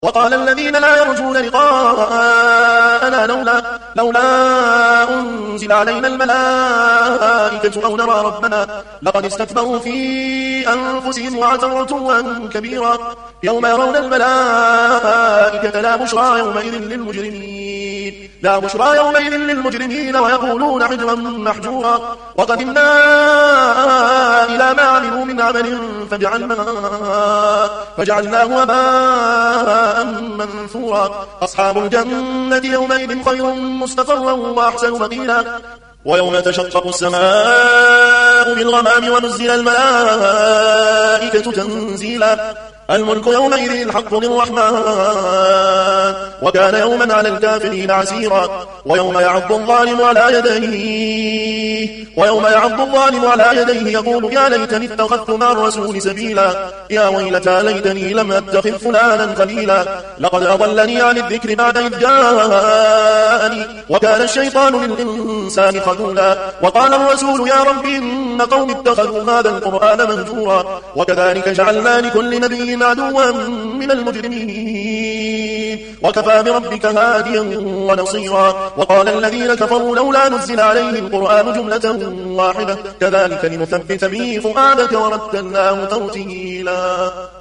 وقال الذين لا يرجون لقاءنا لولا أنزل علينا الملائكة أو نرى ربنا لقد استكبروا في أنفسهم وعتوا عتوا كبيرا يوم يرون الملائكة لا بشرى يومئذ للمجرمين ويقولون حجرا محجورا وقدمنا إلى ما عملوا من عمل فجعلناه هباء منثورا أصحاب الجنة يومئذ خير مستقرا وأحسن مقيلا ويوم تشقق السماء بالغمام ونزل الملائكة تنزيلا الملك يومئذ الحق للرحمن وكان يوما على الكافرين عسيرا ويوم يعض الظالم على يديه يقول يا ليتني اتخذت مع الرسول سبيلا يا ويلتى ليتني لم أتخذ فلانا خليلا لقد أضلني عن الذكر بعد إذ جاءني وكان الشيطان للإنسان خذولا وقال الرسول يا رب إن قوم اتخذوا هذا القرآن مهجورا وكذلك جعلنا لكل نبي عدوا من المجرمين وكفى بربك هاديا ونصيرا وقال الذين كفروا لولا نزل عليه القرآن جملة واحدة كذلك لنثبت به فؤادك ورتلناه ترتيلا